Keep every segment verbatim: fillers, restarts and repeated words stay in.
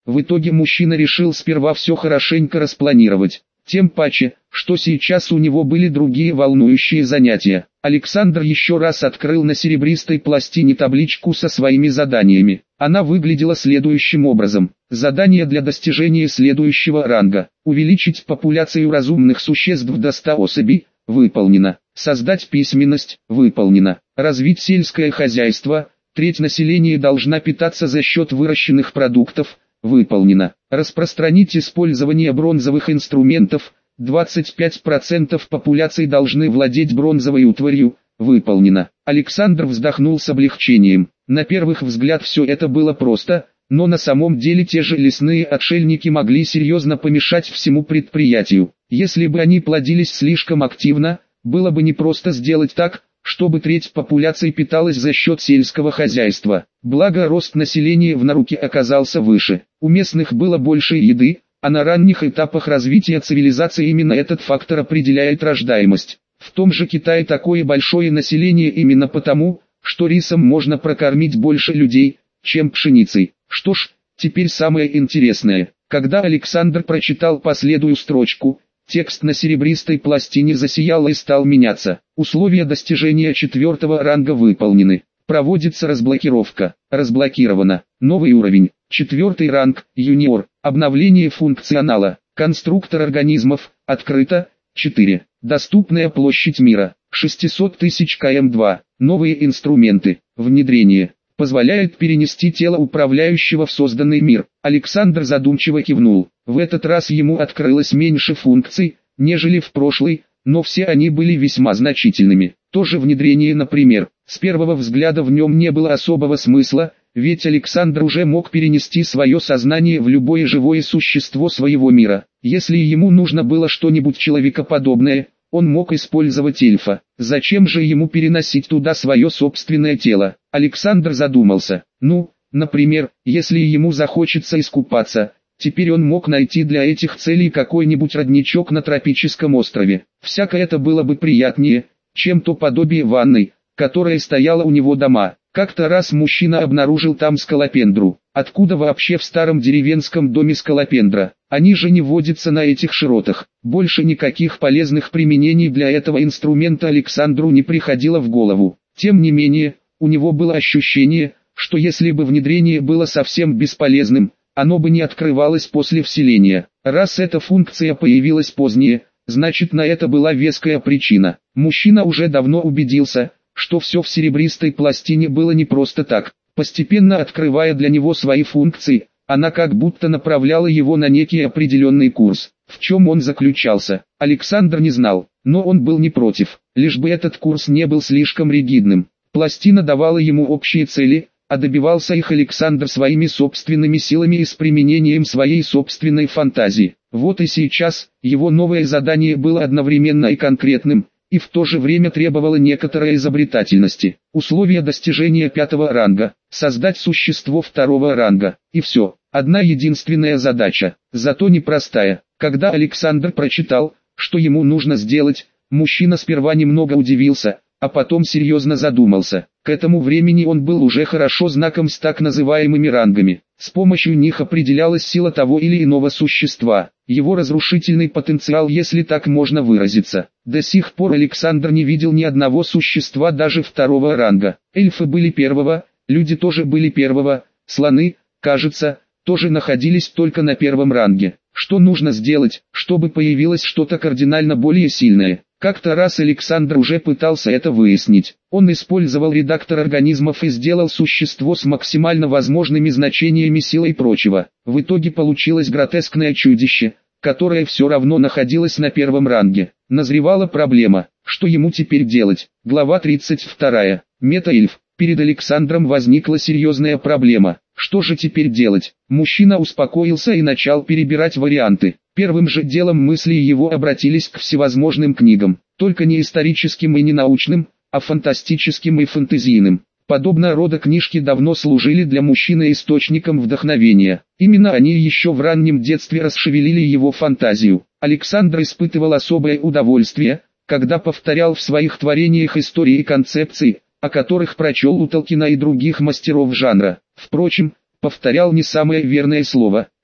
В итоге мужчина решил сперва все хорошенько распланировать. Тем паче, что сейчас у него были другие волнующие занятия. Александр еще раз открыл на серебристой пластине табличку со своими заданиями. Она выглядела следующим образом. Задание для достижения следующего ранга. Увеличить популяцию разумных существ до ста особей. Выполнено. Создать письменность. Выполнено. Развить сельское хозяйство. Треть населения должна питаться за счет выращенных продуктов. Выполнено. Распространить использование бронзовых инструментов. двадцать пять процентов популяции должны владеть бронзовой утварью. Выполнено. Александр вздохнул с облегчением. На первых взгляд все это было просто, но на самом деле те же лесные отшельники могли серьезно помешать всему предприятию. Если бы они плодились слишком активно, было бы непросто сделать так, чтобы треть популяции питалась за счет сельского хозяйства. Благо рост населения в науке оказался выше. У местных было больше еды, а на ранних этапах развития цивилизации именно этот фактор определяет рождаемость. В том же Китае такое большое население именно потому, что рисом можно прокормить больше людей, чем пшеницей. Что ж, теперь самое интересное. Когда Александр прочитал последнюю строчку, текст на серебристой пластине засиял и стал меняться. Условия достижения четвертого ранга выполнены. Проводится разблокировка. Разблокировано. Новый уровень. Четвертый ранг. Юниор. Обновление функционала. Конструктор организмов. Открыто. четыре. Доступная площадь мира. шестьсот тысяч километров два. Новые инструменты. Внедрение. Позволяет перенести тело управляющего в созданный мир. Александр задумчиво кивнул. В этот раз ему открылось меньше функций, нежели в прошлый, но все они были весьма значительными. То же внедрение, например. С первого взгляда в нем не было особого смысла, ведь Александр уже мог перенести свое сознание в любое живое существо своего мира. Если ему нужно было что-нибудь человекоподобное, он мог использовать эльфа. Зачем же ему переносить туда свое собственное тело? Александр задумался. Ну, например, если ему захочется искупаться, теперь он мог найти для этих целей какой-нибудь родничок на тропическом острове. Всяко это было бы приятнее, чем то подобие ванной, которая стояла у него дома. Как-то раз мужчина обнаружил там скалопендру. Откуда вообще в старом деревенском доме скалопендра? Они же не водятся на этих широтах. Больше никаких полезных применений для этого инструмента Александру не приходило в голову. Тем не менее, у него было ощущение, что если бы внедрение было совсем бесполезным, оно бы не открывалось после вселения. Раз эта функция появилась позднее, значит на это была веская причина. Мужчина уже давно убедился, что все в серебристой пластине было не просто так. Постепенно открывая для него свои функции, она как будто направляла его на некий определенный курс. В чем он заключался, Александр не знал, но он был не против, лишь бы этот курс не был слишком ригидным. Пластина давала ему общие цели, а добивался их Александр своими собственными силами и с применением своей собственной фантазии. Вот и сейчас, его новое задание было одновременно и конкретным, и в то же время требовало некоторой изобретательности. Условия достижения пятого ранга – создать существо второго ранга. И все, одна единственная задача, зато непростая. Когда Александр прочитал, что ему нужно сделать, мужчина сперва немного удивился, а потом серьезно задумался. К этому времени он был уже хорошо знаком с так называемыми рангами. С помощью них определялась сила того или иного существа, его разрушительный потенциал, если так можно выразиться. До сих пор Александр не видел ни одного существа даже второго ранга. Эльфы были первого, люди тоже были первого, слоны, кажется, тоже находились только на первом ранге. Что нужно сделать, чтобы появилось что-то кардинально более сильное? Как-то раз Александр уже пытался это выяснить. Он использовал редактор организмов и сделал существо с максимально возможными значениями силы и прочего. В итоге получилось гротескное чудище, которое все равно находилось на первом ранге. Назревала проблема, что ему теперь делать. Глава тридцать вторая. Мета-эльф. Перед Александром возникла серьезная проблема. Что же теперь делать? Мужчина успокоился и начал перебирать варианты. Первым же делом мысли его обратились к всевозможным книгам, только не историческим и не научным, а фантастическим и фэнтезийным. Подобного рода книжки давно служили для мужчины источником вдохновения. Именно они еще в раннем детстве расшевелили его фантазию. Александр испытывал особое удовольствие, когда повторял в своих творениях истории и концепции, о которых прочел у Толкина и других мастеров жанра. Впрочем, повторял не самое верное слово.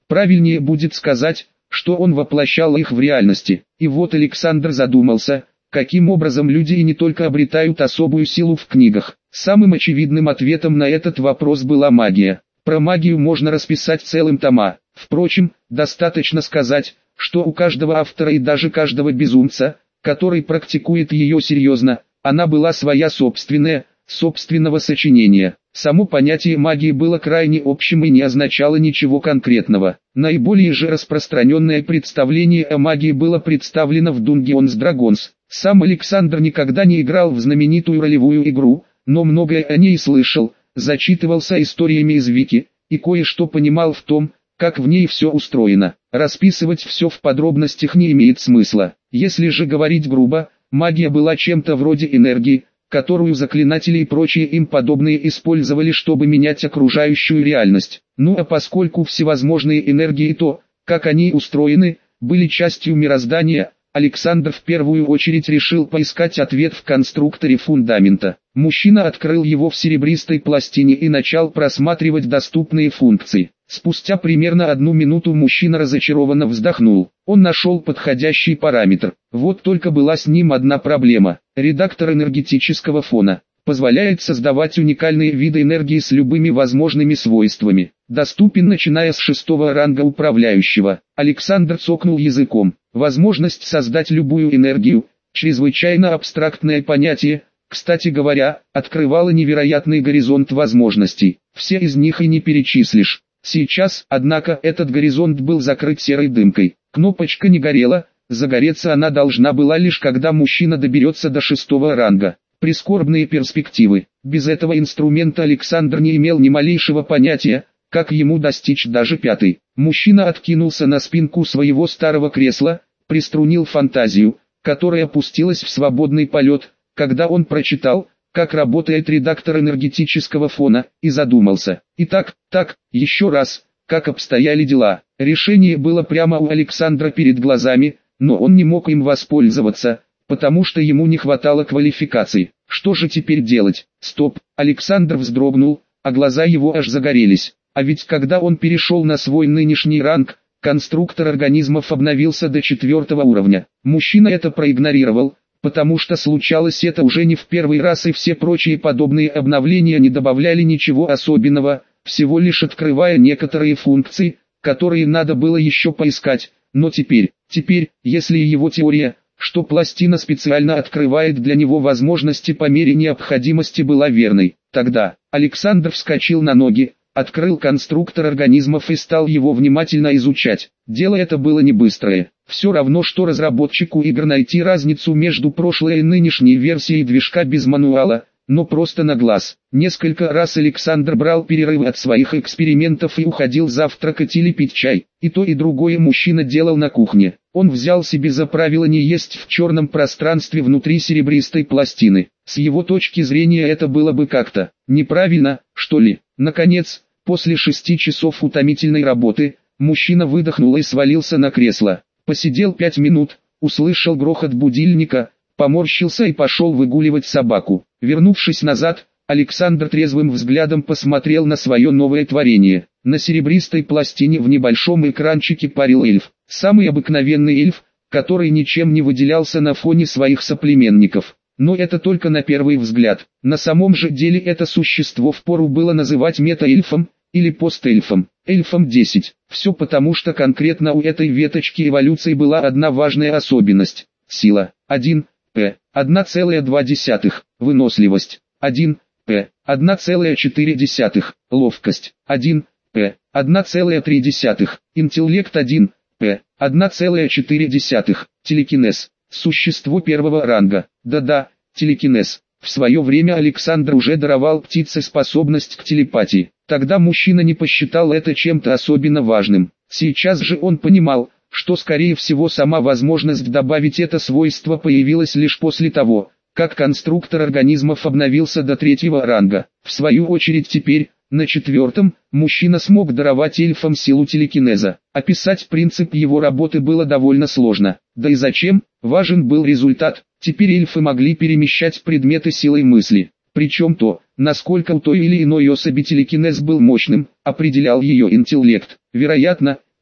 Правильнее будет сказать, что он воплощал их в реальности. И вот Александр задумался, каким образом люди и не только обретают особую силу в книгах. Самым очевидным ответом на этот вопрос была магия. Про магию можно расписать целым тома. Впрочем, достаточно сказать, что у каждого автора и даже каждого безумца, который практикует ее серьезно, она была своя собственная, собственного сочинения. Само понятие магии было крайне общим и не означало ничего конкретного. Наиболее же распространенное представление о магии было представлено в Dungeons Dragons. Сам Александр никогда не играл в знаменитую ролевую игру, но многое о ней слышал, зачитывался историями из Вики, и кое-что понимал в том, как в ней все устроено. Расписывать все в подробностях не имеет смысла. Если же говорить грубо, магия была чем-то вроде энергии, которую заклинатели и прочие им подобные использовали, чтобы менять окружающую реальность. Ну а поскольку всевозможные энергии и то, как они устроены, были частью мироздания, Александр в первую очередь решил поискать ответ в конструкторе фундамента. Мужчина открыл его в серебристой пластине и начал просматривать доступные функции. Спустя примерно одну минуту мужчина разочарованно вздохнул. Он нашел подходящий параметр. Вот только была с ним одна проблема. Редактор энергетического фона позволяет создавать уникальные виды энергии с любыми возможными свойствами. Доступен начиная с шестого ранга управляющего. Александр цокнул языком. Возможность создать любую энергию, чрезвычайно абстрактное понятие, кстати говоря, открывало невероятный горизонт возможностей. Все из них и не перечислишь. Сейчас, однако, этот горизонт был закрыт серой дымкой. Кнопочка не горела, загореться она должна была лишь когда мужчина доберется до шестого ранга. Прискорбные перспективы. Без этого инструмента Александр не имел ни малейшего понятия, как ему достичь даже пятой. Мужчина откинулся на спинку своего старого кресла, приструнил фантазию, которая пустилась в свободный полет, когда он прочитал, как работает редактор энергетического фона, и задумался. Итак, так, еще раз, как обстояли дела. Решение было прямо у Александра перед глазами, но он не мог им воспользоваться, потому что ему не хватало квалификации. Что же теперь делать? Стоп, Александр вздрогнул, а глаза его аж загорелись. А ведь когда он перешел на свой нынешний ранг, конструктор организмов обновился до четвертого уровня. Мужчина это проигнорировал, потому что случалось это уже не в первый раз, и все прочие подобные обновления не добавляли ничего особенного, всего лишь открывая некоторые функции, которые надо было еще поискать. Но теперь, теперь, если его теория, что пластина специально открывает для него возможности по мере необходимости, была верной, тогда Александр вскочил на ноги, открыл конструктор организмов и стал его внимательно изучать. Дело это было не быстрое. Все равно, что разработчику игр найти разницу между прошлой и нынешней версией движка без мануала, но просто на глаз. Несколько раз Александр брал перерывы от своих экспериментов и уходил завтракать или пить чай. И то и другое мужчина делал на кухне. Он взял себе за правило не есть в черном пространстве внутри серебристой пластины. С его точки зрения это было бы как-то неправильно, что ли. Наконец, после шести часов утомительной работы, мужчина выдохнул и свалился на кресло. Посидел пять минут, услышал грохот будильника, поморщился и пошел выгуливать собаку. Вернувшись назад, Александр трезвым взглядом посмотрел на свое новое творение. На серебристой пластине в небольшом экранчике парил эльф. Самый обыкновенный эльф, который ничем не выделялся на фоне своих соплеменников. Но это только на первый взгляд. На самом же деле это существо впору было называть мета-эльфом, или постэльфом, эльфом десять. Все потому, что конкретно у этой веточки эволюции была одна важная особенность. Сила один пэ, одна целая две десятых, выносливость один пэ, одна целая четыре десятых, ловкость один пэ, одна целая три десятых, интеллект один пэ, одна целая четыре десятых, телекинез, существо первого ранга. Да-да, телекинез. В свое время Александр уже даровал птице способность к телепатии. Тогда мужчина не посчитал это чем-то особенно важным. Сейчас же он понимал, что скорее всего сама возможность добавить это свойство появилась лишь после того, как конструктор организмов обновился до третьего ранга. В свою очередь теперь, на четвертом, мужчина смог даровать эльфам силу телекинеза. Описать принцип его работы было довольно сложно. Да и зачем? Важен был результат. Теперь эльфы могли перемещать предметы силой мысли. Причем то, насколько у той или иной особи телекинез был мощным, определял ее интеллект. Вероятно,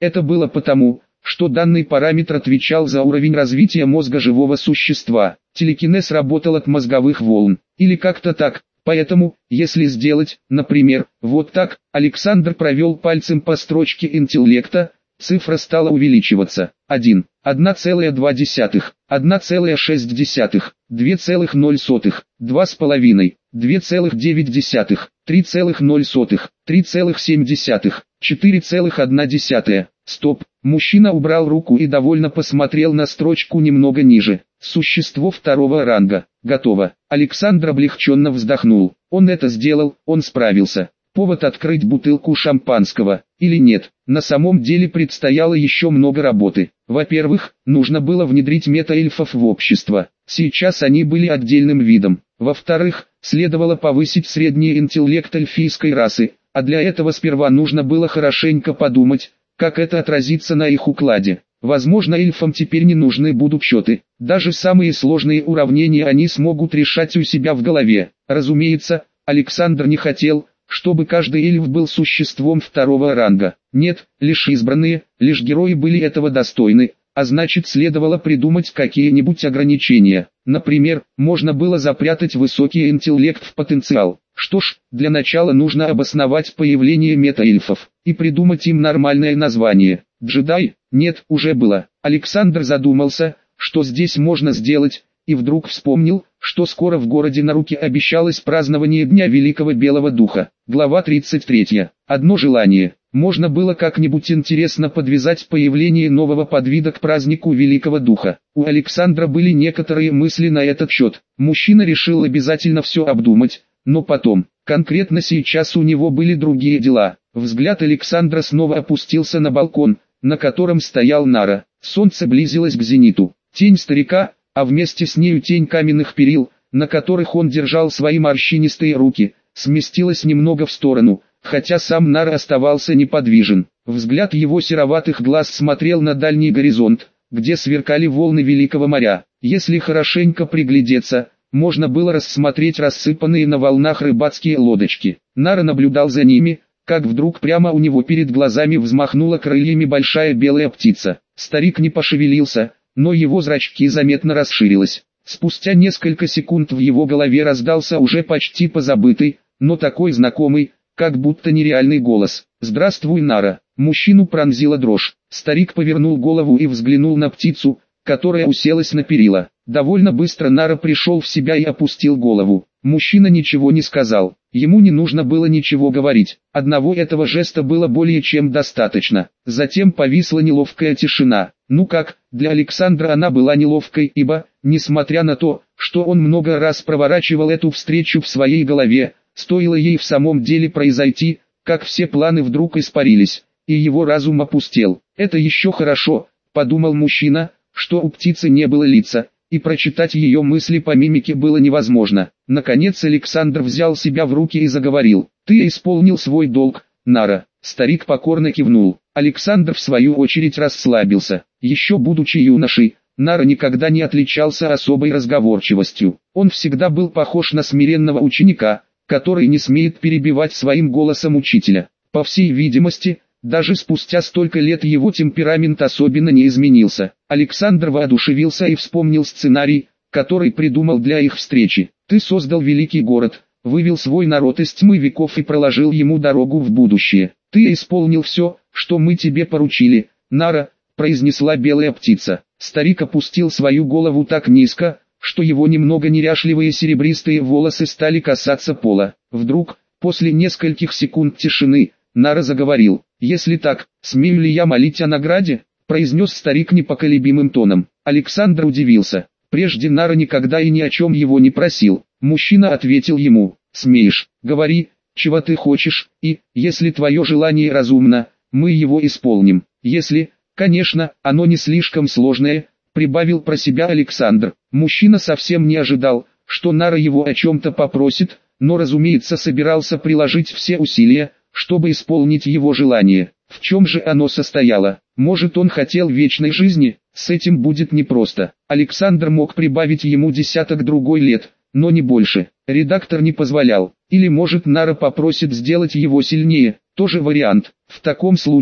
Это было потому, что данный параметр отвечал за уровень развития мозга живого существа. Телекинез работал от мозговых волн, или как-то так. Поэтому, если сделать, например, вот так, Александр провел пальцем по строчке интеллекта, цифра стала увеличиваться. один, одна целая две десятых, одна целая шесть десятых, два целых ноль сотых, два с половиной, два целых девять десятых, три целых ноль сотых, три целых семь десятых, четыре целых одна десятая. Стоп, мужчина убрал руку и довольно посмотрел на строчку немного ниже. Существо второго ранга. Готово. Александр облегченно вздохнул. Он это сделал, он справился. Повод открыть бутылку шампанского, или нет? На самом деле предстояло еще много работы. Во-первых, нужно было внедрить метаэльфов в общество. Сейчас они были отдельным видом. Во-вторых, следовало повысить средний интеллект эльфийской расы, а для этого сперва нужно было хорошенько подумать, как это отразится на их укладе. Возможно, эльфам теперь не нужны будут счеты. Даже самые сложные уравнения они смогут решать у себя в голове. Разумеется, Александр не хотел, чтобы каждый эльф был существом второго ранга. Нет, лишь избранные, лишь герои были этого достойны, а значит следовало придумать какие-нибудь ограничения. Например, можно было запрятать высокий интеллект в потенциал. Что ж, для начала нужно обосновать появление метаэльфов и придумать им нормальное название. Джедай? Нет, уже было. Александр задумался, что здесь можно сделать, и вдруг вспомнил, что скоро в городе на руки обещалось празднование Дня Великого Белого Духа. Глава тридцать третья. Одно желание. Можно было как-нибудь интересно подвязать появление нового подвида к празднику Великого Духа. У Александра были некоторые мысли на этот счет. Мужчина решил обязательно все обдумать, но потом, конкретно сейчас у него были другие дела. Взгляд Александра снова опустился на балкон, на котором стоял Нара. Солнце близилось к зениту. Тень старика, а вместе с нею тень каменных перил, на которых он держал свои морщинистые руки, сместилась немного в сторону, хотя сам Нара оставался неподвижен. Взгляд его сероватых глаз смотрел на дальний горизонт, где сверкали волны Великого моря. Если хорошенько приглядеться, можно было рассмотреть рассыпанные на волнах рыбацкие лодочки. Нара наблюдал за ними, как вдруг прямо у него перед глазами взмахнула крыльями большая белая птица. Старик не пошевелился, но его зрачки заметно расширились. Спустя несколько секунд в его голове раздался уже почти позабытый, но такой знакомый, как будто нереальный голос. «Здравствуй, Нара!» Мужчину пронзила дрожь. Старик повернул голову и взглянул на птицу, которая уселась на перила. Довольно быстро Нара пришел в себя и опустил голову. Мужчина ничего не сказал. Ему не нужно было ничего говорить. Одного этого жеста было более чем достаточно. Затем повисла неловкая тишина. Ну как, для Александра она была неловкой, ибо, несмотря на то, что он много раз проворачивал эту встречу в своей голове, стоило ей в самом деле произойти, как все планы вдруг испарились, и его разум опустел. «Это еще хорошо», — подумал мужчина, что у птицы не было лица, и прочитать ее мысли по мимике было невозможно. Наконец Александр взял себя в руки и заговорил. «Ты исполнил свой долг, Нара». Старик покорно кивнул. Александр в свою очередь расслабился. Еще будучи юношей, Нара никогда не отличался особой разговорчивостью. Он всегда был похож на смиренного ученика, который не смеет перебивать своим голосом учителя. По всей видимости, даже спустя столько лет его темперамент особенно не изменился. Александр воодушевился и вспомнил сценарий, который придумал для их встречи. «Ты создал великий город, вывел свой народ из тьмы веков и проложил ему дорогу в будущее. Ты исполнил все, что мы тебе поручили, Нара», — произнесла белая птица. Старик опустил свою голову так низко, что его немного неряшливые серебристые волосы стали касаться пола. Вдруг, после нескольких секунд тишины, Нара заговорил. «Если так, смею ли я молить о награде?» — произнес старик непоколебимым тоном. Александр удивился. Прежде Нара никогда и ни о чем его не просил. Мужчина ответил ему: «Смеешь, говори, чего ты хочешь, и, если твое желание разумно, мы его исполним. Если, конечно, оно не слишком сложное», — прибавил про себя Александр. Мужчина совсем не ожидал, что Нара его о чем-то попросит, но, разумеется, собирался приложить все усилия, чтобы исполнить его желание. В чем же оно состояло? Может, он хотел вечной жизни? С этим будет непросто. Александр мог прибавить ему десяток другой лет, но не больше. Редактор не позволял. Или может Нара попросит сделать его сильнее, тоже вариант. В таком случае,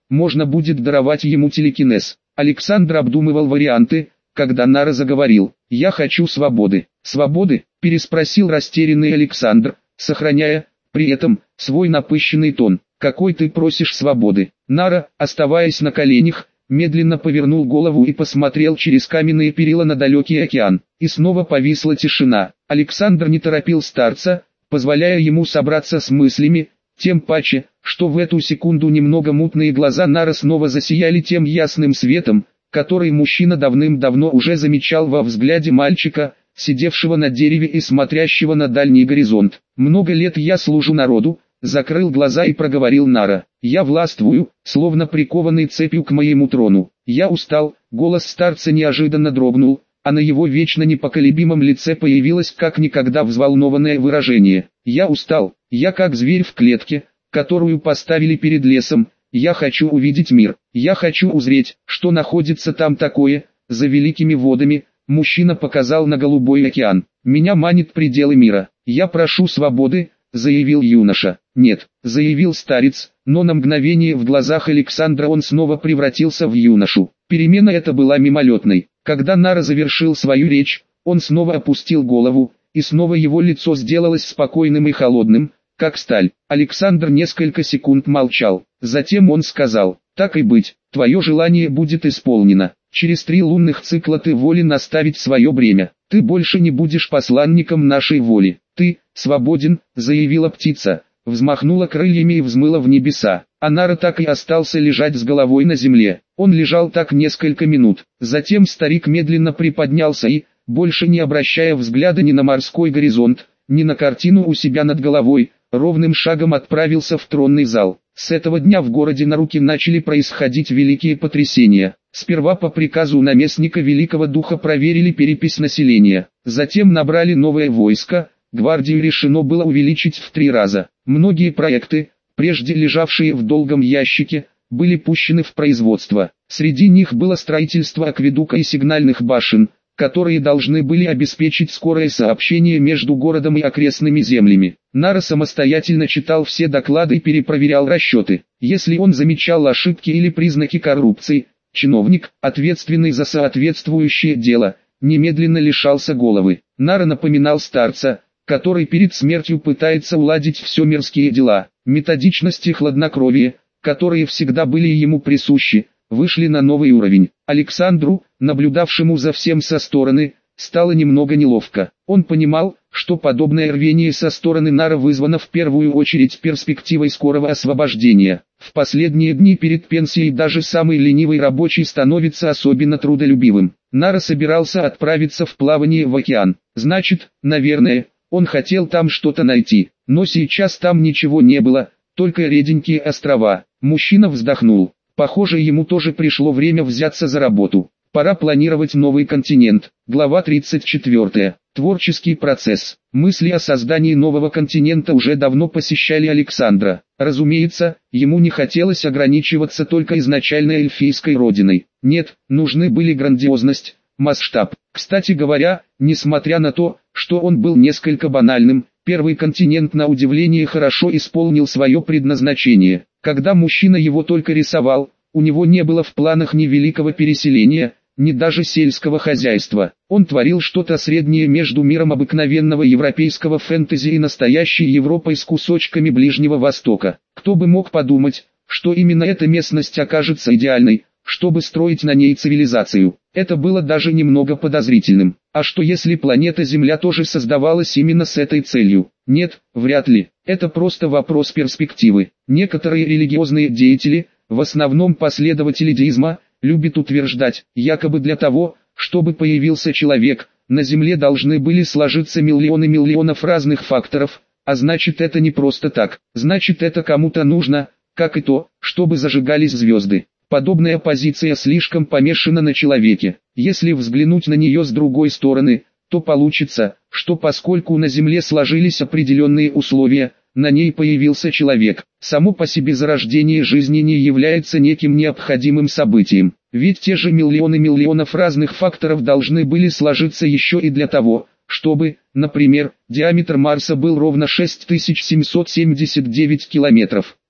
можно будет даровать ему телекинез. Александр обдумывал варианты, когда Нара заговорил. «Я хочу свободы». «Свободы?» – переспросил растерянный Александр, сохраняя, при этом, свой напыщенный тон. «Какой ты просишь свободы?» Нара, оставаясь на коленях, медленно повернул голову и посмотрел через каменные перила на далекий океан. И снова повисла тишина. Александр не торопил старца, позволяя ему собраться с мыслями, тем паче, что в эту секунду немного мутные глаза Нара снова засияли тем ясным светом, который мужчина давным-давно уже замечал во взгляде мальчика, сидевшего на дереве и смотрящего на дальний горизонт. «Много лет я служу народу», — закрыл глаза и проговорил Нара. «Я властвую, словно прикованный цепью к моему трону. Я устал». Голос старца неожиданно дрогнул, а на его вечно непоколебимом лице появилось как никогда взволнованное выражение. «Я устал, я как зверь в клетке, которую поставили перед лесом. Я хочу увидеть мир, я хочу узреть, что находится там такое, за великими водами». Мужчина показал на голубой океан. «Меня манит пределы мира. Я прошу свободы», — заявил юноша. «Нет», — заявил старец, но на мгновение в глазах Александра он снова превратился в юношу. Перемена эта была мимолетной. Когда Нара завершил свою речь, он снова опустил голову, и снова его лицо сделалось спокойным и холодным, как сталь. Александр несколько секунд молчал. Затем он сказал: «Так и быть, твое желание будет исполнено. Через три лунных цикла ты волен оставить свое бремя. Ты больше не будешь посланником нашей воли. Ты свободен», — заявила птица, взмахнула крыльями и взмыла в небеса. А Нара так и остался лежать с головой на земле. Он лежал так несколько минут. Затем старик медленно приподнялся и, больше не обращая взгляда ни на морской горизонт, ни на картину у себя над головой, ровным шагом отправился в тронный зал. С этого дня в городе Наруки начали происходить великие потрясения. Сперва по приказу наместника Великого Духа проверили перепись населения, затем набрали новое войско, гвардию решено было увеличить в три раза. Многие проекты, прежде лежавшие в долгом ящике, были пущены в производство. Среди них было строительство акведука и сигнальных башен, которые должны были обеспечить скорое сообщение между городом и окрестными землями. Нара самостоятельно читал все доклады и перепроверял расчеты. Если он замечал ошибки или признаки коррупции, чиновник, ответственный за соответствующее дело, немедленно лишался головы. Нара напоминал старца, который перед смертью пытается уладить все мирские дела. Методичность и хладнокровие, которые всегда были ему присущи, вышли на новый уровень. Александру, наблюдавшему за всем со стороны, стало немного неловко. Он понимал, что подобное рвение со стороны Нара вызвано в первую очередь перспективой скорого освобождения. В последние дни перед пенсией даже самый ленивый рабочий становится особенно трудолюбивым. Нара собирался отправиться в плавание в океан. Значит, наверное, он хотел там что-то найти. Но сейчас там ничего не было, только реденькие острова. Мужчина вздохнул. Похоже, ему тоже пришло время взяться за работу. Пора планировать новый континент. Глава тридцать четыре. Творческий процесс. Мысли о создании нового континента уже давно посещали Александра. Разумеется, ему не хотелось ограничиваться только изначальной эльфийской родиной. Нет, нужны были грандиозность, масштаб. Кстати говоря, несмотря на то, что он был несколько банальным, первый континент на удивление хорошо исполнил свое предназначение. Когда мужчина его только рисовал, у него не было в планах ни великого переселения, ни даже сельского хозяйства. Он творил что-то среднее между миром обыкновенного европейского фэнтези и настоящей Европой с кусочками Ближнего Востока. Кто бы мог подумать, что именно эта местность окажется идеальной, чтобы строить на ней цивилизацию. Это было даже немного подозрительным. А что если планета Земля тоже создавалась именно с этой целью? Нет, вряд ли. Это просто вопрос перспективы. Некоторые религиозные деятели, в основном последователи деизма, любят утверждать, якобы для того, чтобы появился человек, на Земле должны были сложиться миллионы миллионов разных факторов, а значит это не просто так. Значит это кому-то нужно, как и то, чтобы зажигались звезды. Подобная позиция слишком помешана на человеке. Если взглянуть на нее с другой стороны, то получится, что поскольку на Земле сложились определенные условия, на ней появился человек. Само по себе зарождение жизни не является неким необходимым событием. Ведь те же миллионы миллионов разных факторов должны были сложиться еще и для того, чтобы, например, диаметр Марса был ровно шесть тысяч семьсот семьдесят девять километров.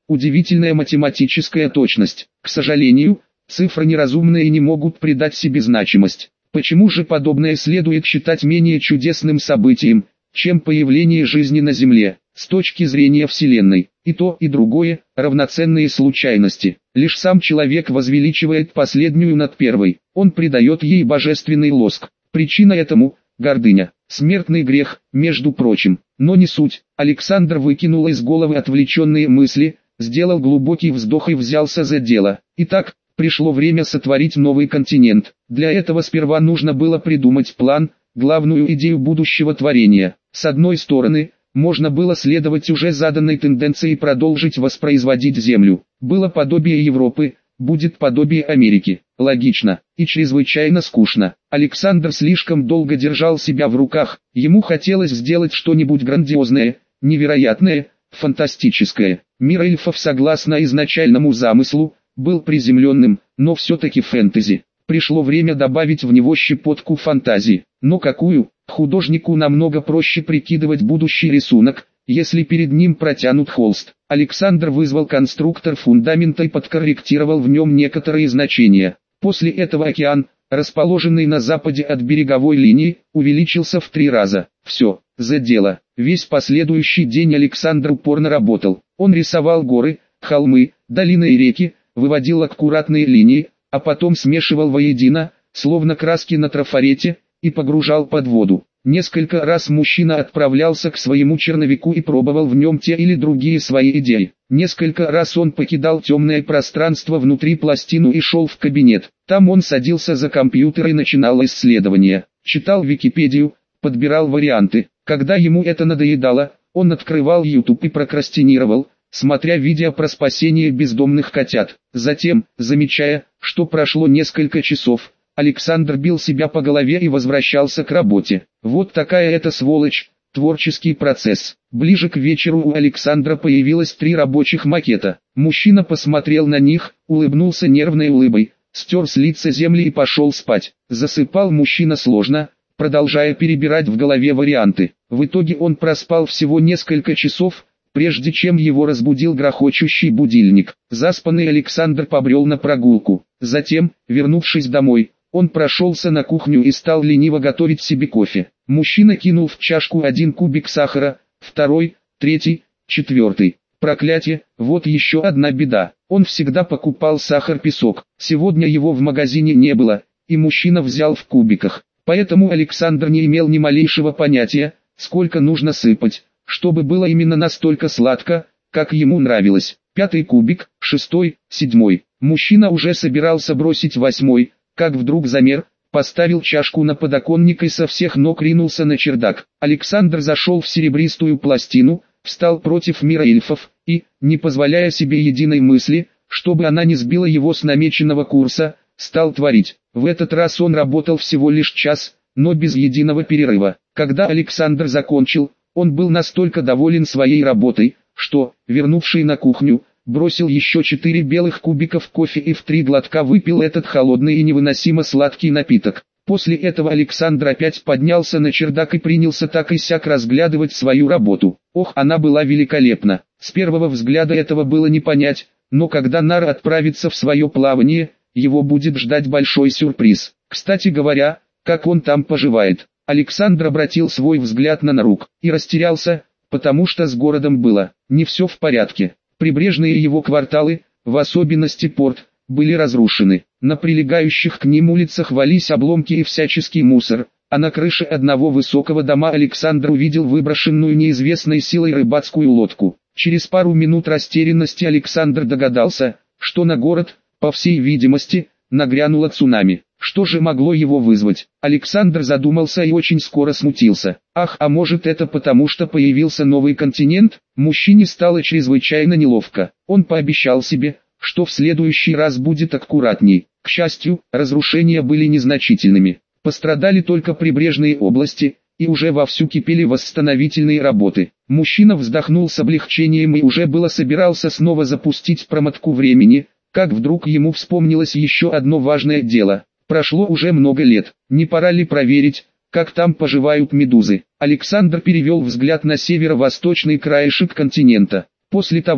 Удивительная математическая точность. К сожалению, цифры неразумные и не могут придать себе значимость. Почему же подобное следует считать менее чудесным событием, чем появление жизни на Земле? С точки зрения Вселенной, и то, и другое – равноценные случайности. Лишь сам человек возвеличивает последнюю над первой, он придает ей божественный лоск. Причина этому – гордыня, смертный грех, между прочим. Но не суть. Александр выкинул из головы отвлеченные мысли, сделал глубокий вздох и взялся за дело. Итак, пришло время сотворить новый континент. Для этого сперва нужно было придумать план, главную идею будущего творения. С одной стороны, можно было следовать уже заданной тенденции и продолжить воспроизводить Землю. Было подобие Европы, будет подобие Америки. Логично и чрезвычайно скучно. Александр слишком долго держал себя в руках, ему хотелось сделать что-нибудь грандиозное, невероятное, фантастическое. Мир эльфов, согласно изначальному замыслу, был приземленным, но все-таки фэнтези. Пришло время добавить в него щепотку фантазии. Но какую? Художнику намного проще прикидывать будущий рисунок, если перед ним протянут холст. Александр вызвал конструктор фундамента и подкорректировал в нем некоторые значения. После этого океан, расположенный на западе от береговой линии, увеличился в три раза. Все, за дело. Весь последующий день Александр упорно работал. Он рисовал горы, холмы, долины и реки, выводил аккуратные линии, а потом смешивал воедино, словно краски на трафарете, и погружал под воду. Несколько раз мужчина отправлялся к своему черновику и пробовал в нем те или другие свои идеи. Несколько раз он покидал темное пространство внутри пластину и шел в кабинет. Там он садился за компьютер и начинал исследование. Читал Википедию, подбирал варианты. Когда ему это надоедало, он открывал YouTube и прокрастинировал, смотря видео про спасение бездомных котят. Затем, замечая, что прошло несколько часов, Александр бил себя по голове и возвращался к работе. Вот такая это сволочь, творческий процесс. Ближе к вечеру у Александра появилось три рабочих макета. Мужчина посмотрел на них, улыбнулся нервной улыбой, стер с лица земли и пошел спать. Засыпал мужчина сложно, продолжая перебирать в голове варианты. В итоге он проспал всего несколько часов, прежде чем его разбудил грохочущий будильник. Заспанный Александр побрел на прогулку. Затем, вернувшись домой, он прошелся на кухню и стал лениво готовить себе кофе. Мужчина кинул в чашку один кубик сахара, второй, третий, четвертый. Проклятие, вот еще одна беда. Он всегда покупал сахар-песок. Сегодня его в магазине не было, и мужчина взял в кубиках. Поэтому Александр не имел ни малейшего понятия, сколько нужно сыпать, чтобы было именно настолько сладко, как ему нравилось. Пятый кубик, шестой, седьмой. Мужчина уже собирался бросить восьмой, как вдруг замер, поставил чашку на подоконник и со всех ног ринулся на чердак. Александр зашел в серебристую пластину, встал против мира эльфов, и, не позволяя себе единой мысли, чтобы она не сбила его с намеченного курса, стал творить. В этот раз он работал всего лишь час, но без единого перерыва. Когда Александр закончил, он был настолько доволен своей работой, что, вернувший на кухню, бросил еще четыре белых кубиков кофе и в три глотка выпил этот холодный и невыносимо сладкий напиток. После этого Александр опять поднялся на чердак и принялся так и сяк разглядывать свою работу. Ох, она была великолепна. С первого взгляда этого было не понять, но когда Нар отправится в свое плавание, его будет ждать большой сюрприз. Кстати говоря, как он там поживает? Александр обратил свой взгляд на Нарук и растерялся, потому что с городом было не все в порядке. Прибрежные его кварталы, в особенности порт, были разрушены. На прилегающих к ним улицах вались обломки и всяческий мусор, а на крыше одного высокого дома Александр увидел выброшенную неизвестной силой рыбацкую лодку. Через пару минут растерянности Александр догадался, что на город, по всей видимости, нагрянуло цунами. Что же могло его вызвать? Александр задумался и очень скоро смутился. Ах, а может это потому, что появился новый континент? Мужчине стало чрезвычайно неловко. Он пообещал себе, что в следующий раз будет аккуратней. К счастью, разрушения были незначительными. Пострадали только прибрежные области, и уже вовсю кипели восстановительные работы. Мужчина вздохнул с облегчением и уже было собирался снова запустить промотку времени, как вдруг ему вспомнилось еще одно важное дело. Прошло уже много лет, не пора ли проверить, как там поживают медузы? Александр перевел взгляд на северо-восточный краешек континента. После того,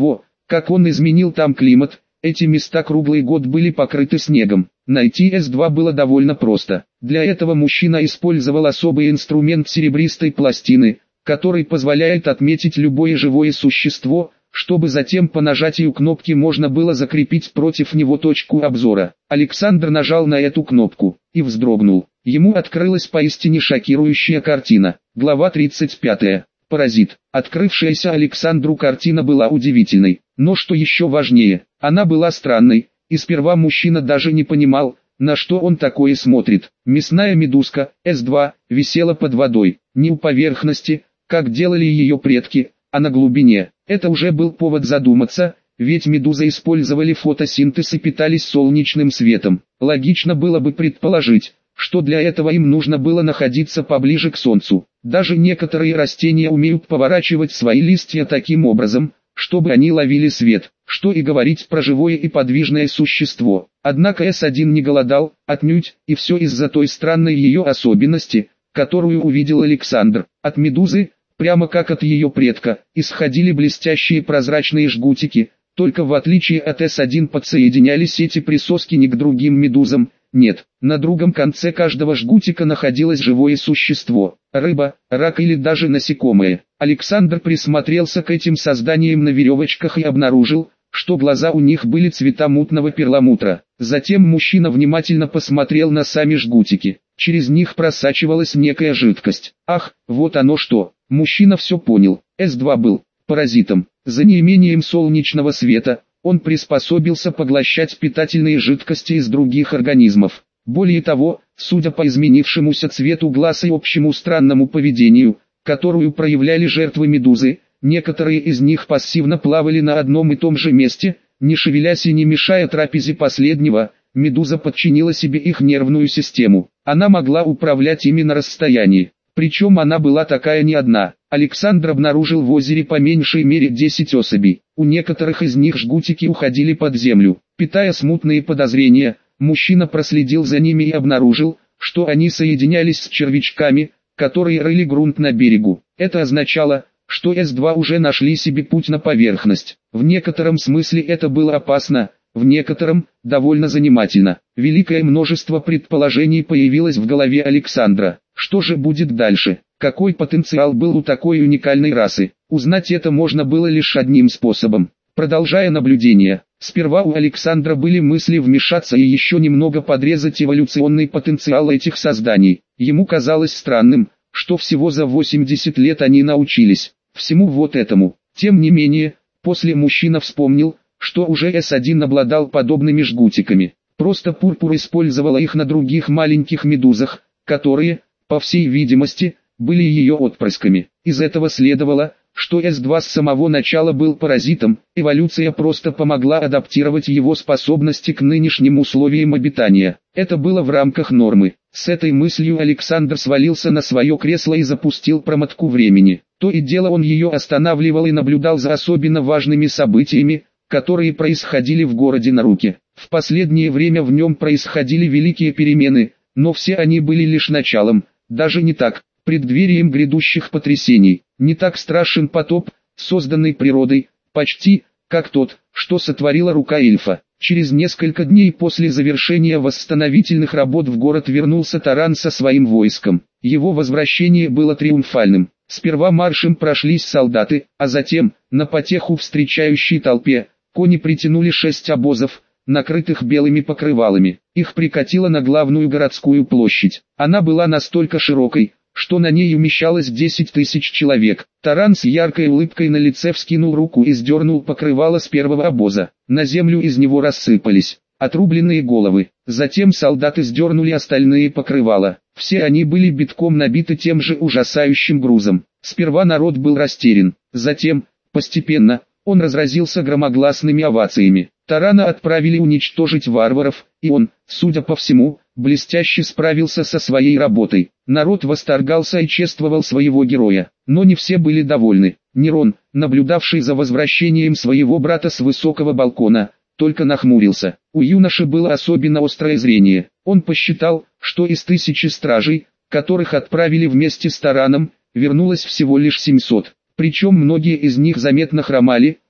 как он изменил там климат. Эти места круглый год были покрыты снегом. Найти эс два было довольно просто. Для этого мужчина использовал особый инструмент серебристой пластины, который позволяет отметить любое живое существо, чтобы затем по нажатию кнопки можно было закрепить против него точку обзора. Александр нажал на эту кнопку и вздрогнул. Ему открылась поистине шокирующая картина. Глава тридцать пятая. Паразит. Открывшаяся Александру картина была удивительной, но что еще важнее, она была странной, и сперва мужчина даже не понимал, на что он такое смотрит. Мясная медузка, эс два, висела под водой, не у поверхности, как делали ее предки, а на глубине. Это уже был повод задуматься, ведь медузы использовали фотосинтез и питались солнечным светом. Логично было бы предположить, что для этого им нужно было находиться поближе к солнцу. Даже некоторые растения умеют поворачивать свои листья таким образом, чтобы они ловили свет, что и говорить про живое и подвижное существо. Однако эс один не голодал, отнюдь, и все из-за той странной ее особенности, которую увидел Александр. От медузы, прямо как от ее предка, исходили блестящие прозрачные жгутики, только в отличие от эс один подсоединялись эти присоски не к другим медузам. Нет, на другом конце каждого жгутика находилось живое существо, рыба, рак или даже насекомое. Александр присмотрелся к этим созданиям на веревочках и обнаружил, что глаза у них были цвета мутного перламутра. Затем мужчина внимательно посмотрел на сами жгутики. Через них просачивалась некая жидкость. Ах, вот оно что. Мужчина все понял. эс два был паразитом. За неимением солнечного света он приспособился поглощать питательные жидкости из других организмов. Более того, судя по изменившемуся цвету глаз и общему странному поведению, которую проявляли жертвы медузы, некоторые из них пассивно плавали на одном и том же месте, не шевелясь и не мешая трапезе последнего. Медуза подчинила себе их нервную систему. Она могла управлять ими на расстоянии. Причем она была такая не одна. Александр обнаружил в озере по меньшей мере десять особей. У некоторых из них жгутики уходили под землю. Питая смутные подозрения, мужчина проследил за ними и обнаружил, что они соединялись с червячками, которые рыли грунт на берегу. Это означало, что эс два уже нашли себе путь на поверхность. В некотором смысле это было опасно, в некотором – довольно занимательно. Великое множество предположений появилось в голове Александра. Что же будет дальше? Какой потенциал был у такой уникальной расы? Узнать это можно было лишь одним способом. Продолжая наблюдение, сперва у Александра были мысли вмешаться и еще немного подрезать эволюционный потенциал этих созданий. Ему казалось странным, что всего за восемьдесят лет они научились всему вот этому. Тем не менее, после мужчина вспомнил, что уже эс один обладал подобными жгутиками. Просто Пурпур использовала их на других маленьких медузах, которые, по всей видимости, были ее отпрысками. Из этого следовало, что эс два с самого начала был паразитом, эволюция просто помогла адаптировать его способности к нынешним условиям обитания. Это было в рамках нормы. С этой мыслью Александр свалился на свое кресло и запустил промотку времени. То и дело он ее останавливал и наблюдал за особенно важными событиями, которые происходили в городе Наруке. В последнее время в нем происходили великие перемены, но все они были лишь началом, даже не так, преддверием грядущих потрясений. Не так страшен потоп, созданный природой, почти, как тот, что сотворила рука эльфа. Через несколько дней после завершения восстановительных работ в город вернулся Таран со своим войском. Его возвращение было триумфальным. Сперва маршем прошлись солдаты, а затем, на потеху встречающей толпе, кони притянули шесть обозов, накрытых белыми покрывалами. Их прикатило на главную городскую площадь. Она была настолько широкой, что на ней умещалось десять тысяч человек. Таран с яркой улыбкой на лице вскинул руку и сдернул покрывало с первого обоза. На землю из него рассыпались отрубленные головы. Затем солдаты сдернули остальные покрывала. Все они были битком набиты тем же ужасающим грузом. Сперва народ был растерян. Затем, постепенно, он разразился громогласными овациями. Тарана отправили уничтожить варваров, и он, судя по всему, блестяще справился со своей работой. Народ восторгался и чествовал своего героя, но не все были довольны. Нерон, наблюдавший за возвращением своего брата с высокого балкона, только нахмурился. У юноши было особенно острое зрение. Он посчитал, что из тысячи стражей, которых отправили вместе с Тараном, вернулось всего лишь семьсот. Причем многие из них заметно хромали,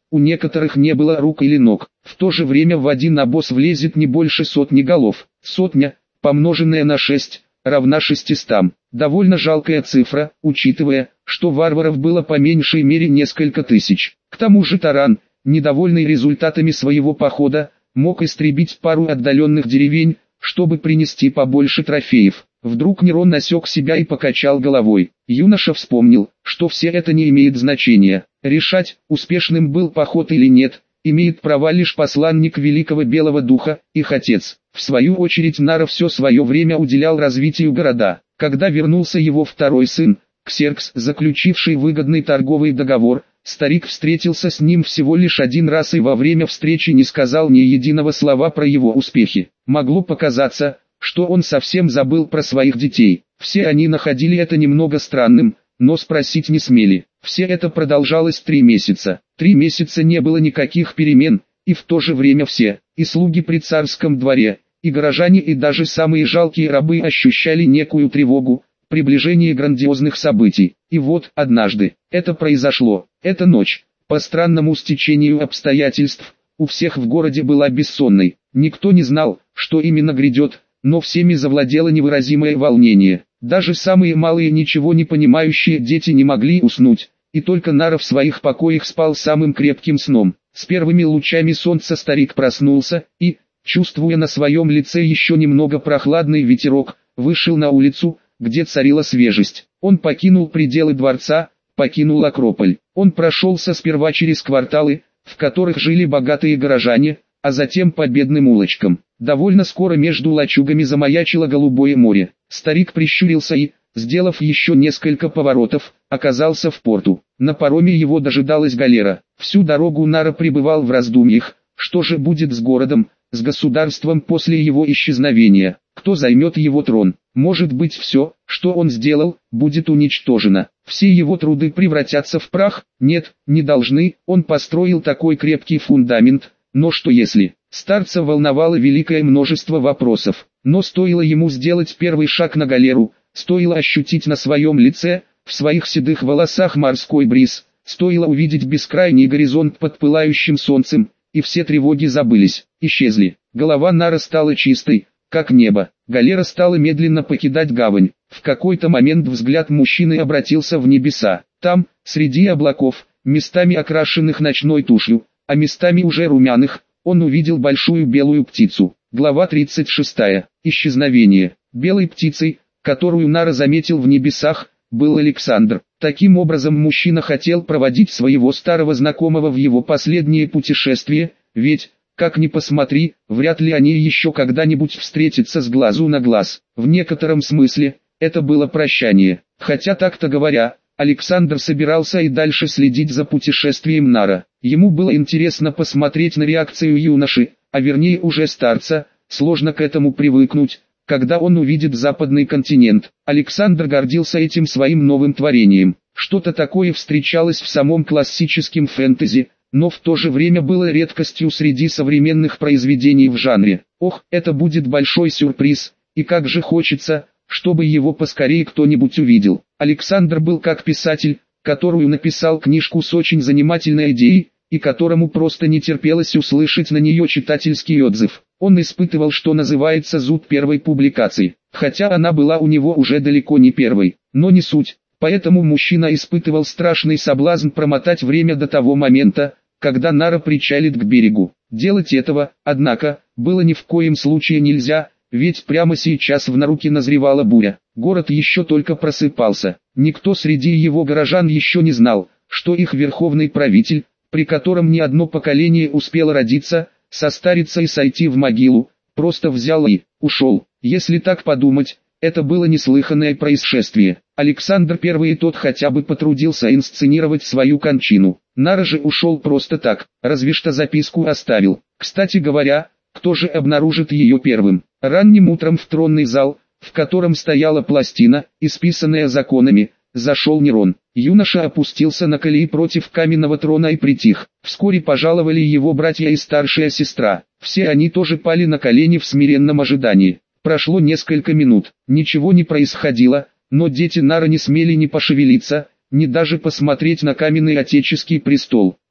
у некоторых не было рук или ног. В то же время в один обоз влезет не больше сотни голов. Сотня, помноженная на шесть, равна шестистам. Довольно жалкая цифра, учитывая, что варваров было по меньшей мере несколько тысяч. К тому же Таран, недовольный результатами своего похода, мог истребить пару отдаленных деревень, чтобы принести побольше трофеев. Вдруг Нерон насек себя и покачал головой. Юноша вспомнил, что все это не имеет значения. Решать, успешным был поход или нет, имеет право лишь посланник Великого Белого Духа, их отец. В свою очередь Нара все свое время уделял развитию города. Когда вернулся его второй сын, Ксеркс, заключивший выгодный торговый договор, старик встретился с ним всего лишь один раз и во время встречи не сказал ни единого слова про его успехи. Могло показаться, что он совсем забыл про своих детей. Все они находили это немного странным, но спросить не смели. Все это продолжалось три месяца. Три месяца не было никаких перемен, и в то же время все, и слуги при царском дворе, и горожане, и даже самые жалкие рабы ощущали некую тревогу, приближение грандиозных событий. И вот, однажды, это произошло. Эта ночь, по странному стечению обстоятельств, у всех в городе была бессонной. Никто не знал, что именно грядет, но всеми завладело невыразимое волнение. Даже самые малые ничего не понимающие дети не могли уснуть, и только Нара в своих покоях спал самым крепким сном. С первыми лучами солнца старик проснулся и, чувствуя на своем лице еще немного прохладный ветерок, вышел на улицу, где царила свежесть. Он покинул пределы дворца, покинул Акрополь. Он прошелся сперва через кварталы, в которых жили богатые горожане, а затем по бедным улочкам. Довольно скоро между лачугами замаячило голубое море. Старик прищурился и, сделав еще несколько поворотов, оказался в порту. На пароме его дожидалась галера. Всю дорогу Нара пребывал в раздумьях, что же будет с городом, с государством после его исчезновения, кто займет его трон. Может быть, все, что он сделал, будет уничтожено. Все его труды превратятся в прах? Нет, не должны. Он построил такой крепкий фундамент, но что если? Старца волновало великое множество вопросов, но стоило ему сделать первый шаг на галеру, стоило ощутить на своем лице, в своих седых волосах морской бриз, стоило увидеть бескрайний горизонт под пылающим солнцем, и все тревоги забылись, исчезли. Голова Нара стала чистой, как небо. Галера стала медленно покидать гавань. В какой-то момент взгляд мужчины обратился в небеса. Там, среди облаков, местами окрашенных ночной тушью, а местами уже румяных, он увидел большую белую птицу. Глава тридцать шестая. Исчезновение. Белой птицей, которую Нара заметил в небесах, был Александр. Таким образом мужчина хотел проводить своего старого знакомого в его последнее путешествие, ведь, как ни посмотри, вряд ли они еще когда-нибудь встретятся с глазу на глаз. В некотором смысле, это было прощание. Хотя так-то говоря, Александр собирался и дальше следить за путешествием Нара. Ему было интересно посмотреть на реакцию юноши, а вернее уже старца, сложно к этому привыкнуть, когда он увидит западный континент. Александр гордился этим своим новым творением. Что-то такое встречалось в самом классическом фэнтези, но в то же время было редкостью среди современных произведений в жанре. Ох, это будет большой сюрприз, и как же хочется, чтобы его поскорее кто-нибудь увидел. Александр был как писатель, которую написал книжку с очень занимательной идеей, и которому просто не терпелось услышать на нее читательский отзыв. Он испытывал, что называется, зуд первой публикации, хотя она была у него уже далеко не первой, но не суть. Поэтому мужчина испытывал страшный соблазн промотать время до того момента, когда Нара причалит к берегу. Делать этого, однако, было ни в коем случае нельзя, ведь прямо сейчас в Наруке назревала буря. Город еще только просыпался. Никто среди его горожан еще не знал, что их верховный правитель, при котором ни одно поколение успело родиться, состариться и сойти в могилу, просто взял и ушел. Если так подумать, это было неслыханное происшествие. Александр Первый и тот хотя бы потрудился инсценировать свою кончину. Нара же ушел просто так, разве что записку оставил. Кстати говоря, кто же обнаружит ее первым? Ранним утром в тронный зал, в котором стояла пластина, исписанная законами, зашел Нерон. Юноша опустился на колени против каменного трона и притих. Вскоре пожаловали его братья и старшая сестра. Все они тоже пали на колени в смиренном ожидании. Прошло несколько минут, ничего не происходило, но дети Нара не смели ни пошевелиться, ни даже посмотреть на каменный отеческий престол.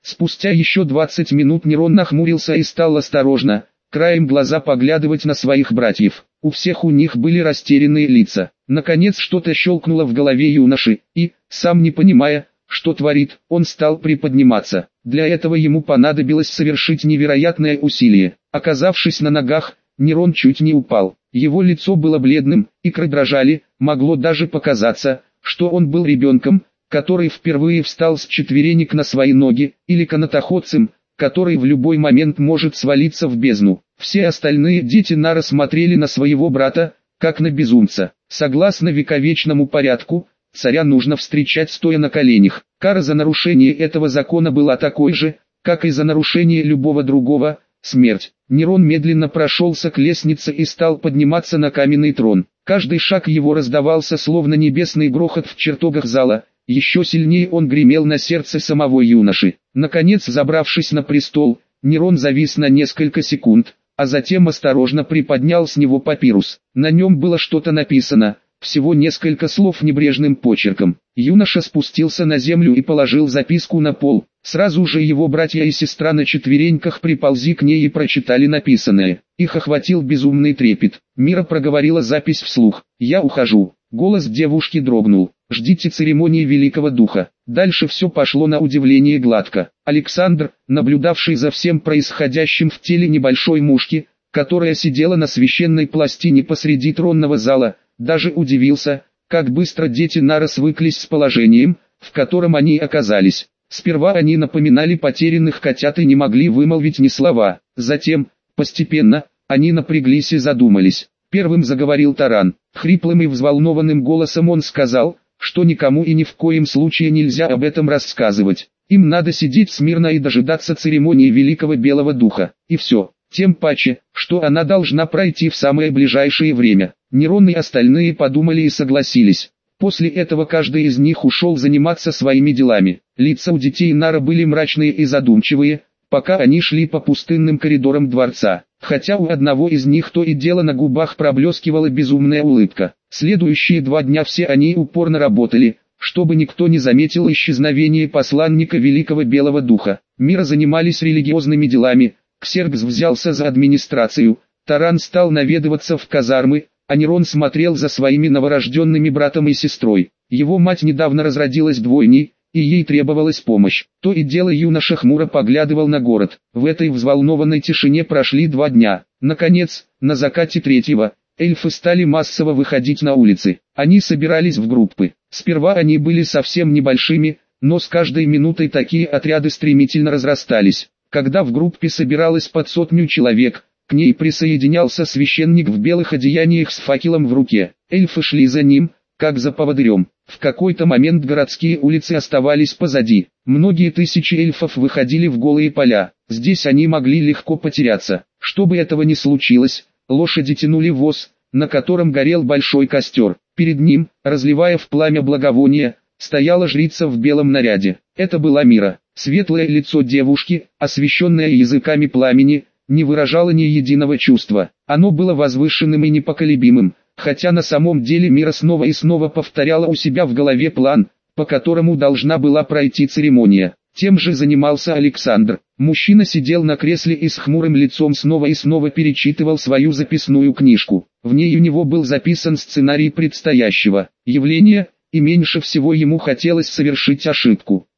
Спустя еще двадцать минут Нерон нахмурился и стал осторожно, краем глаза поглядывать на своих братьев. У всех у них были растерянные лица. Наконец что-то щелкнуло в голове юноши, и, сам не понимая, что творит, он стал приподниматься. Для этого ему понадобилось совершить невероятное усилие. Оказавшись на ногах, Нерон чуть не упал. Его лицо было бледным, икры дрожали, могло даже показаться, что он был ребенком, который впервые встал с четверенек на свои ноги, или канатоходцем, который в любой момент может свалиться в бездну. Все остальные дети Нара смотрели на своего брата, как на безумца. Согласно вековечному порядку, царя нужно встречать стоя на коленях. Кара за нарушение этого закона была такой же, как и за нарушение любого другого – смерть. Нерон медленно прошелся к лестнице и стал подниматься на каменный трон. Каждый шаг его раздавался словно небесный грохот в чертогах зала. Еще сильнее он гремел на сердце самого юноши. Наконец, забравшись на престол, Нерон завис на несколько секунд, а затем осторожно приподнял с него папирус. На нем было что-то написано, всего несколько слов небрежным почерком. Юноша спустился на землю и положил записку на пол. Сразу же его братья и сестра на четвереньках приползли к ней и прочитали написанное. Их охватил безумный трепет. Мира проговорила запись вслух. «Я ухожу». Голос девушки дрогнул. «Ждите церемонии Великого Духа». Дальше все пошло на удивление гладко. Александр, наблюдавший за всем происходящим в теле небольшой мушки, которая сидела на священной пластине посреди тронного зала, даже удивился, как быстро дети Нара свыклись с положением, в котором они оказались. Сперва они напоминали потерянных котят и не могли вымолвить ни слова. Затем, постепенно, они напряглись и задумались. Первым заговорил Таран. Хриплым и взволнованным голосом он сказал, что никому и ни в коем случае нельзя об этом рассказывать. Им надо сидеть смирно и дожидаться церемонии Великого Белого Духа. И все. Тем паче, что она должна пройти в самое ближайшее время. Нерон и остальные подумали и согласились. После этого каждый из них ушел заниматься своими делами. Лица у детей Нара были мрачные и задумчивые, пока они шли по пустынным коридорам дворца. Хотя у одного из них то и дело на губах проблескивала безумная улыбка. Следующие два дня все они упорно работали, чтобы никто не заметил исчезновение посланника Великого Белого Духа. Мира занимались религиозными делами, Ксеркс взялся за администрацию, Таран стал наведываться в казармы, а Нерон смотрел за своими новорожденными братом и сестрой. Его мать недавно разродилась двойней, и ей требовалась помощь. То и дело юноша хмуро поглядывал на город. В этой взволнованной тишине прошли два дня. Наконец, на закате третьего, эльфы стали массово выходить на улицы. Они собирались в группы. Сперва они были совсем небольшими, но с каждой минутой такие отряды стремительно разрастались. Когда в группе собиралось под сотню человек, к ней присоединялся священник в белых одеяниях с факелом в руке. Эльфы шли за ним, как за поводырем. В какой-то момент городские улицы оставались позади. Многие тысячи эльфов выходили в голые поля. Здесь они могли легко потеряться. Чтобы этого не случилось, лошади тянули воз, на котором горел большой костер. Перед ним, разливая в пламя благовония, стояла жрица в белом наряде. Это была Мира. Светлое лицо девушки, освещенное языками пламени, не выражало ни единого чувства. Оно было возвышенным и непоколебимым, хотя на самом деле Мира снова и снова повторяла у себя в голове план, по которому должна была пройти церемония. Тем же занимался Александр. Мужчина сидел на кресле и с хмурым лицом снова и снова перечитывал свою записную книжку. В ней у него был записан сценарий предстоящего явления, и меньше всего ему хотелось совершить ошибку.